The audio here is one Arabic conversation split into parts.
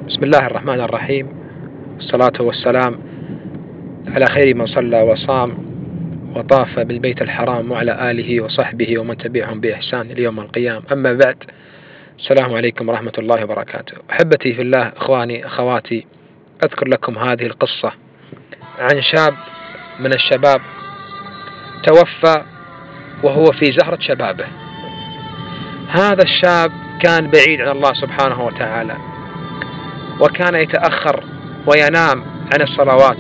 بسم الله الرحمن الرحيم، والصلاة والسلام على خير من صلى وصام وطاف بالبيت الحرام وعلى آله وصحبه ومن تبعهم بإحسان اليوم القيام. أما بعد، السلام عليكم ورحمة الله وبركاته. أحبتي في الله، إخواني أخواتي، أذكر لكم هذه القصة عن شاب من الشباب توفى وهو في زهرة شبابه. هذا الشاب كان بعيد عن الله سبحانه وتعالى، وكان يتأخر وينام عن الصلوات.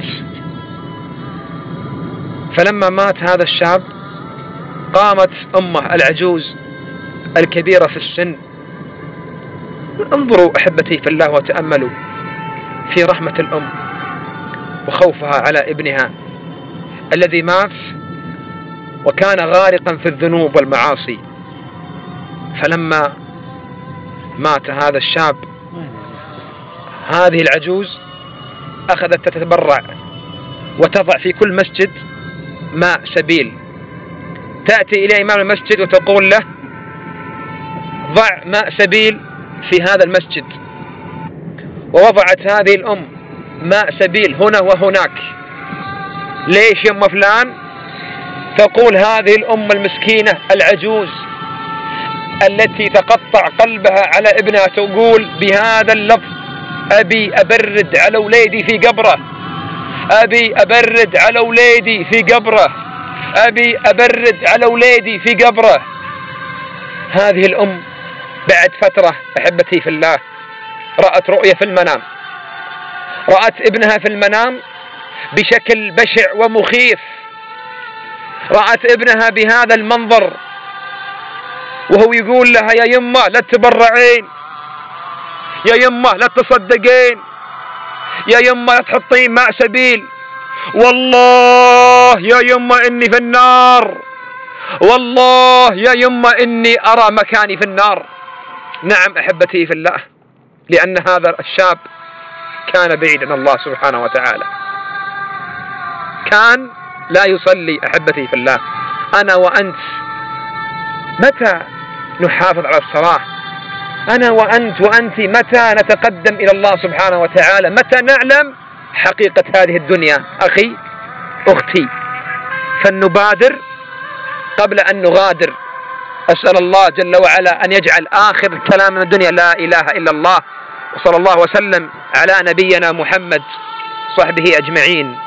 فلما مات هذا الشاب قامت أمه العجوز الكبيرة في السن. انظروا أحبتي في الله وتأملوا في رحمة الأم وخوفها على ابنها الذي مات وكان غارقا في الذنوب والمعاصي. فلما مات هذا الشاب، هذه العجوز أخذت تتبرع وتضع في كل مسجد ماء سبيل، تأتي إلى إمام المسجد وتقول له: ضع ماء سبيل في هذا المسجد. ووضعت هذه الأم ماء سبيل هنا وهناك. ليش يا أم فلان؟ تقول هذه الأم المسكينة العجوز التي تقطع قلبها على ابنها تقول بهذا اللفظ: أبي أبرد على وليدي في قبره، أبي أبرد على وليدي في قبره، أبي أبرد على وليدي في قبره. هذه الأم بعد فترة أحبتي في الله رأت رؤية في المنام، رأت ابنها في المنام بشكل بشع ومخيف، رأت ابنها بهذا المنظر وهو يقول لها: يا يمه لا تبرعين، يا يمه لا تصدقين، يا يمه لا تحطين ماء سبيل، والله يا يمه إني في النار، والله يا يمه إني أرى مكاني في النار. نعم أحبتي في الله، لأن هذا الشاب كان بعيد عن الله سبحانه وتعالى، كان لا يصلي. أحبتي في الله، أنا وأنت متى نحافظ على الصلاة؟ أنا وأنت وأنت متى نتقدم إلى الله سبحانه وتعالى؟ متى نعلم حقيقة هذه الدنيا؟ أخي أختي، فلنبادر قبل أن نغادر. أسأل الله جل وعلا أن يجعل آخر كلامنا الدنيا لا إله إلا الله، وصلى الله وسلم على نبينا محمد صحبه أجمعين.